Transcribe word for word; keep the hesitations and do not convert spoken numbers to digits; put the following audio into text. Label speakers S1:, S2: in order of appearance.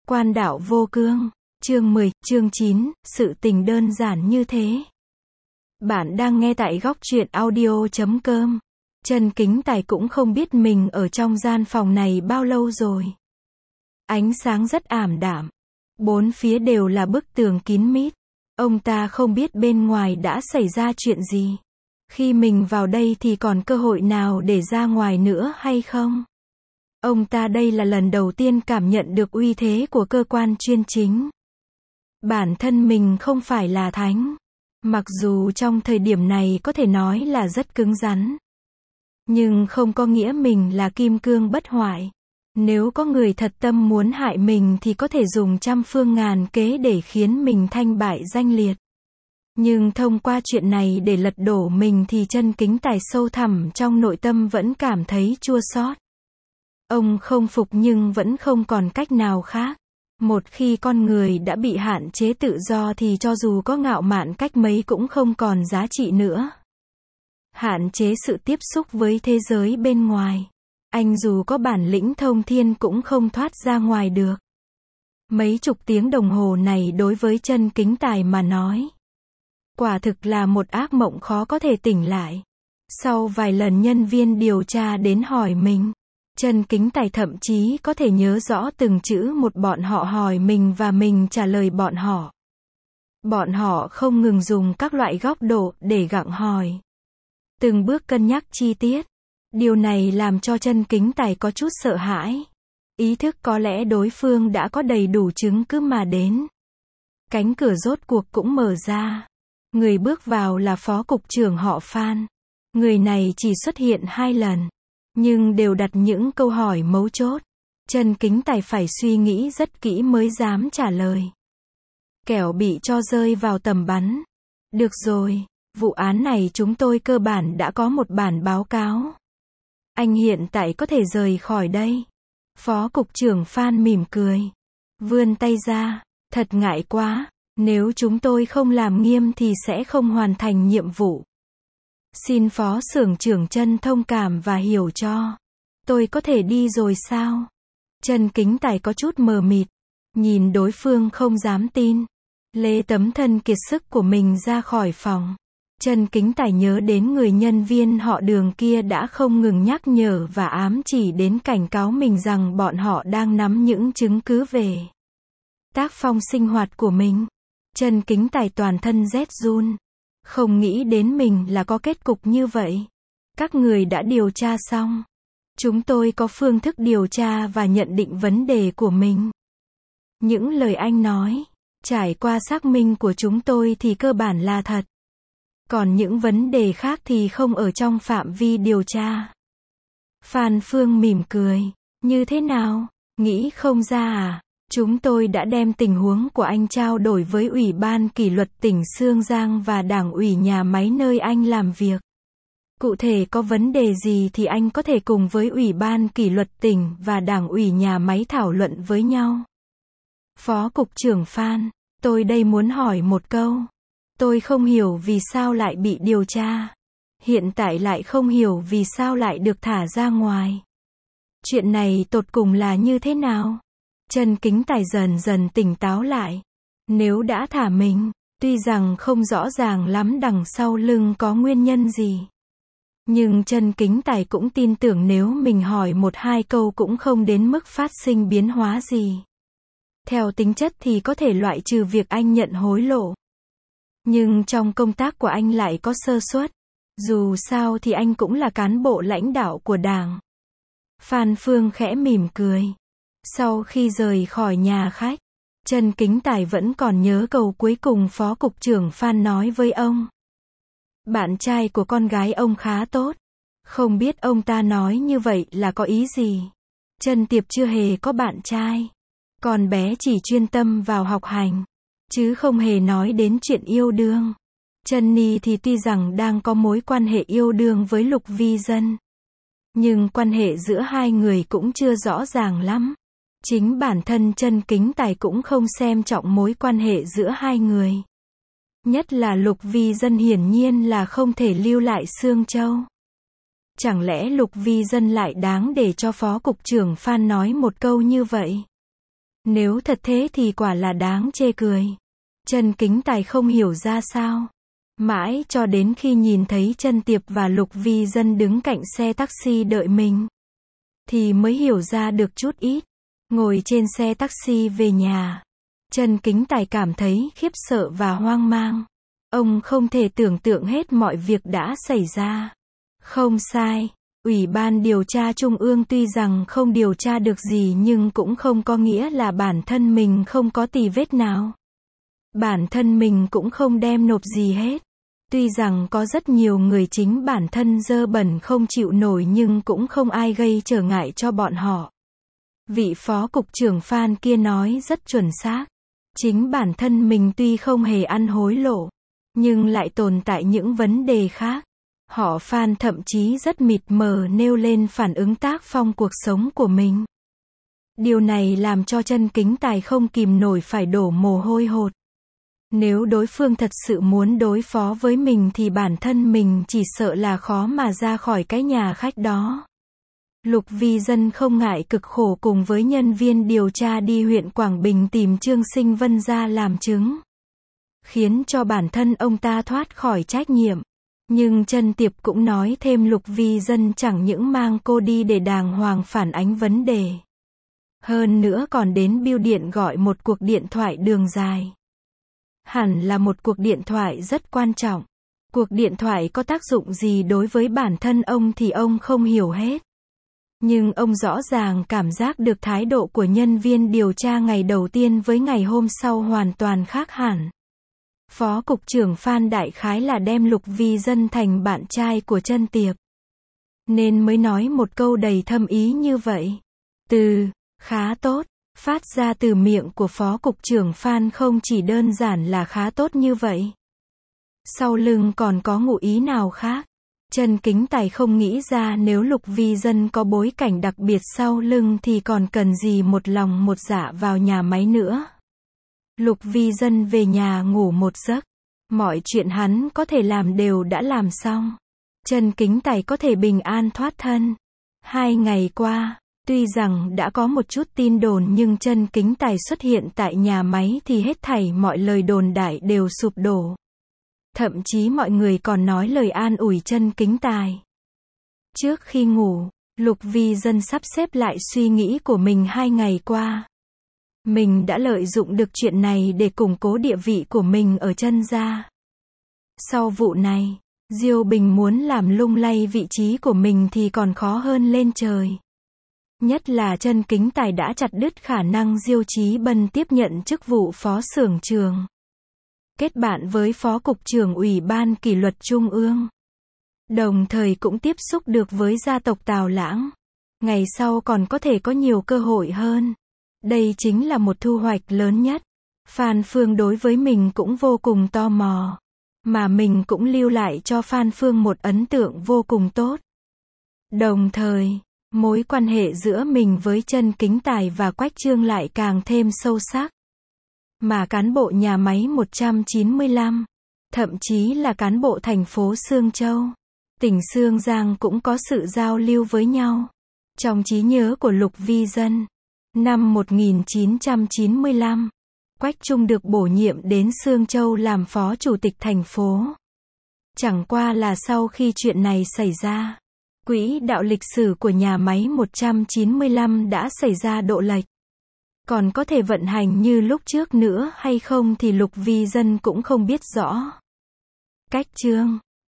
S1: Quan đạo vô cương, chương mười, chương chín, sự tình đơn giản như thế. Bạn đang nghe tại góc truyện audio chấm com. Trần Kính Tài cũng không biết mình ở trong gian phòng này bao lâu rồi. Ánh sáng rất ảm đạm. Bốn phía đều là bức tường kín mít. Ông ta không biết bên ngoài đã xảy ra chuyện gì. Khi mình vào đây thì còn cơ hội nào để ra ngoài nữa hay không? Ông ta đây là lần đầu tiên cảm nhận được uy thế của cơ quan chuyên chính. Bản thân mình không phải là thánh. Mặc dù trong thời điểm này có thể nói là rất cứng rắn. Nhưng không có nghĩa mình là kim cương bất hoại. Nếu có người thật tâm muốn hại mình thì có thể dùng trăm phương ngàn kế để khiến mình thanh bại danh liệt. Nhưng thông qua chuyện này để lật đổ mình thì Trần Kính Tài sâu thẳm trong nội tâm vẫn cảm thấy chua xót. Ông không phục nhưng vẫn không còn cách nào khác. Một khi con người đã bị hạn chế tự do thì cho dù có ngạo mạn cách mấy cũng không còn giá trị nữa. Hạn chế sự tiếp xúc với thế giới bên ngoài. Anh dù có bản lĩnh thông thiên cũng không thoát ra ngoài được. Mấy chục tiếng đồng hồ này đối với Trần Kính Tài mà nói, quả thực là một ác mộng khó có thể tỉnh lại. Sau vài lần nhân viên điều tra đến hỏi mình, Trần Kính Tài thậm chí có thể nhớ rõ từng chữ một bọn họ hỏi mình và mình trả lời bọn họ. Bọn họ không ngừng dùng các loại góc độ để gặng hỏi. Từng bước cân nhắc chi tiết. Điều này làm cho Trần Kính Tài có chút sợ hãi. Ý thức có lẽ đối phương đã có đầy đủ chứng cứ mà đến. Cánh cửa rốt cuộc cũng mở ra. Người bước vào là phó cục trưởng họ Phan. Người này chỉ xuất hiện hai lần. Nhưng đều đặt những câu hỏi mấu chốt. Trần Kính Tài phải suy nghĩ rất kỹ mới dám trả lời. Kẻo bị cho rơi vào tầm bắn. Được rồi, vụ án này chúng tôi cơ bản đã có một bản báo cáo. Anh hiện tại có thể rời khỏi đây. Phó cục trưởng Phan mỉm cười. Vươn tay ra. Thật ngại quá. Nếu chúng tôi không làm nghiêm thì sẽ không hoàn thành nhiệm vụ. Xin phó xưởng trưởng Trần thông cảm và hiểu cho. Tôi có thể đi rồi sao? Trần Kính Tài có chút mờ mịt. Nhìn đối phương không dám tin. Lê tấm thân kiệt sức của mình ra khỏi phòng. Trần Kính Tài nhớ đến người nhân viên họ Đường kia đã không ngừng nhắc nhở và ám chỉ đến cảnh cáo mình rằng bọn họ đang nắm những chứng cứ về tác phong sinh hoạt của mình. Trần Kính Tài toàn thân rét run. Không nghĩ đến mình là có kết cục như vậy. Các người đã điều tra xong. Chúng tôi có phương thức điều tra và nhận định vấn đề của mình. Những lời anh nói, trải qua xác minh của chúng tôi thì cơ bản là thật. Còn những vấn đề khác thì không ở trong phạm vi điều tra. Phan Phương mỉm cười. Như thế nào? Nghĩ không ra à? Chúng tôi đã đem tình huống của anh trao đổi với Ủy ban kỷ luật tỉnh Sương Giang và Đảng ủy nhà máy nơi anh làm việc. Cụ thể có vấn đề gì thì anh có thể cùng với Ủy ban kỷ luật tỉnh và Đảng ủy nhà máy thảo luận với nhau. Phó cục trưởng Phan, tôi đây muốn hỏi một câu. Tôi không hiểu vì sao lại bị điều tra. Hiện tại lại không hiểu vì sao lại được thả ra ngoài. Chuyện này tột cùng là như thế nào? Trần Kính Tài dần dần tỉnh táo lại. Nếu đã thả mình, tuy rằng không rõ ràng lắm đằng sau lưng có nguyên nhân gì. Nhưng Trần Kính Tài cũng tin tưởng nếu mình hỏi một hai câu cũng không đến mức phát sinh biến hóa gì. Theo tính chất thì có thể loại trừ việc anh nhận hối lộ. Nhưng trong công tác của anh lại có sơ suất. Dù sao thì anh cũng là cán bộ lãnh đạo của Đảng. Phan Phương khẽ mỉm cười. Sau khi rời khỏi nhà khách, Trần Kính Tài vẫn còn nhớ câu cuối cùng phó cục trưởng Phan nói với ông. Bạn trai của con gái ông khá tốt. Không biết ông ta nói như vậy là có ý gì? Trần Tiệp chưa hề có bạn trai. Con bé chỉ chuyên tâm vào học hành. Chứ không hề nói đến chuyện yêu đương. Trần Ni thì tuy rằng đang có mối quan hệ yêu đương với Lục Vi Dân. Nhưng quan hệ giữa hai người cũng chưa rõ ràng lắm. Chính bản thân Trần Kính Tài cũng không xem trọng mối quan hệ giữa hai người. Nhất là Lục Vi Dân hiển nhiên là không thể lưu lại Sương Châu. Chẳng lẽ Lục Vi Dân lại đáng để cho phó cục trưởng Phan nói một câu như vậy? Nếu thật thế thì quả là đáng chê cười. Trần Kính Tài không hiểu ra sao. Mãi cho đến khi nhìn thấy Trần Tiệp và Lục Vi Dân đứng cạnh xe taxi đợi mình, thì mới hiểu ra được chút ít. Ngồi trên xe taxi về nhà, Trần Kính Tài cảm thấy khiếp sợ và hoang mang. Ông không thể tưởng tượng hết mọi việc đã xảy ra. Không sai, Ủy ban điều tra Trung ương tuy rằng không điều tra được gì nhưng cũng không có nghĩa là bản thân mình không có tì vết nào. Bản thân mình cũng không đem nộp gì hết. Tuy rằng có rất nhiều người chính bản thân dơ bẩn không chịu nổi nhưng cũng không ai gây trở ngại cho bọn họ. Vị phó cục trưởng Phan kia nói rất chuẩn xác. Chính bản thân mình tuy không hề ăn hối lộ, nhưng lại tồn tại những vấn đề khác. Họ Phan thậm chí rất mịt mờ nêu lên phản ứng tác phong cuộc sống của mình. Điều này làm cho Trần Kính Tài không kìm nổi phải đổ mồ hôi hột. Nếu đối phương thật sự muốn đối phó với mình thì bản thân mình chỉ sợ là khó mà ra khỏi cái nhà khách đó. Lục Vi Dân không ngại cực khổ cùng với nhân viên điều tra đi huyện Quảng Bình tìm Trương Sinh Vân ra làm chứng, khiến cho bản thân ông ta thoát khỏi trách nhiệm. Nhưng Trần Tiệp cũng nói thêm Lục Vi Dân chẳng những mang cô đi để đàng hoàng phản ánh vấn đề, hơn nữa còn đến bưu điện gọi một cuộc điện thoại đường dài. Hẳn là một cuộc điện thoại rất quan trọng. Cuộc điện thoại có tác dụng gì đối với bản thân ông thì ông không hiểu hết. Nhưng ông rõ ràng cảm giác được thái độ của nhân viên điều tra ngày đầu tiên với ngày hôm sau hoàn toàn khác hẳn. Phó cục trưởng Phan đại khái là đem Lục Vi Dân thành bạn trai của Trần Tiệp, nên mới nói một câu đầy thâm ý như vậy. Từ khá tốt phát ra từ miệng của phó cục trưởng Phan không chỉ đơn giản là khá tốt như vậy. Sau lưng còn có ngụ ý nào khác. Trần Kính Tài không nghĩ ra nếu Lục Vi Dân có bối cảnh đặc biệt sau lưng thì còn cần gì một lòng một dạ vào nhà máy nữa. Lục Vi Dân về nhà ngủ một giấc. Mọi chuyện hắn có thể làm đều đã làm xong. Trần Kính Tài có thể bình an thoát thân. Hai ngày qua, tuy rằng đã có một chút tin đồn nhưng Trần Kính Tài xuất hiện tại nhà máy thì hết thảy mọi lời đồn đại đều sụp đổ. Thậm chí mọi người còn nói lời an ủi Trần Kính Tài. Trước khi ngủ, Lục Vi Dân sắp xếp lại suy nghĩ của mình hai ngày qua. Mình đã lợi dụng được chuyện này để củng cố địa vị của mình ở Trần gia. Sau vụ này, Diêu Bình muốn làm lung lay vị trí của mình thì còn khó hơn lên trời. Nhất là Trần Kính Tài đã chặt đứt khả năng Diêu Chí Bân tiếp nhận chức vụ phó xưởng trường. Kết bạn với phó cục trưởng Ủy ban kỷ luật Trung ương. Đồng thời cũng tiếp xúc được với gia tộc Tào Lãng. Ngày sau còn có thể có nhiều cơ hội hơn. Đây chính là một thu hoạch lớn nhất. Phan Phương đối với mình cũng vô cùng tò mò. Mà mình cũng lưu lại cho Phan Phương một ấn tượng vô cùng tốt. Đồng thời, mối quan hệ giữa mình với Trần Kính Tài và Quách Trương lại càng thêm sâu sắc. Mà cán bộ nhà máy một trăm chín mươi lăm, thậm chí là cán bộ thành phố Sương Châu, tỉnh Sương Giang cũng có sự giao lưu với nhau. Trong trí nhớ của Lục Vi Dân, năm một nghìn chín trăm chín mươi lăm, Quách Trung được bổ nhiệm đến Sương Châu làm phó chủ tịch thành phố. Chẳng qua là sau khi chuyện này xảy ra, quỹ đạo lịch sử của nhà máy một trăm chín mươi lăm đã xảy ra độ lệch. Còn có thể vận hành như lúc trước nữa hay không thì Lục Vi Dân cũng không biết rõ. Cách Trương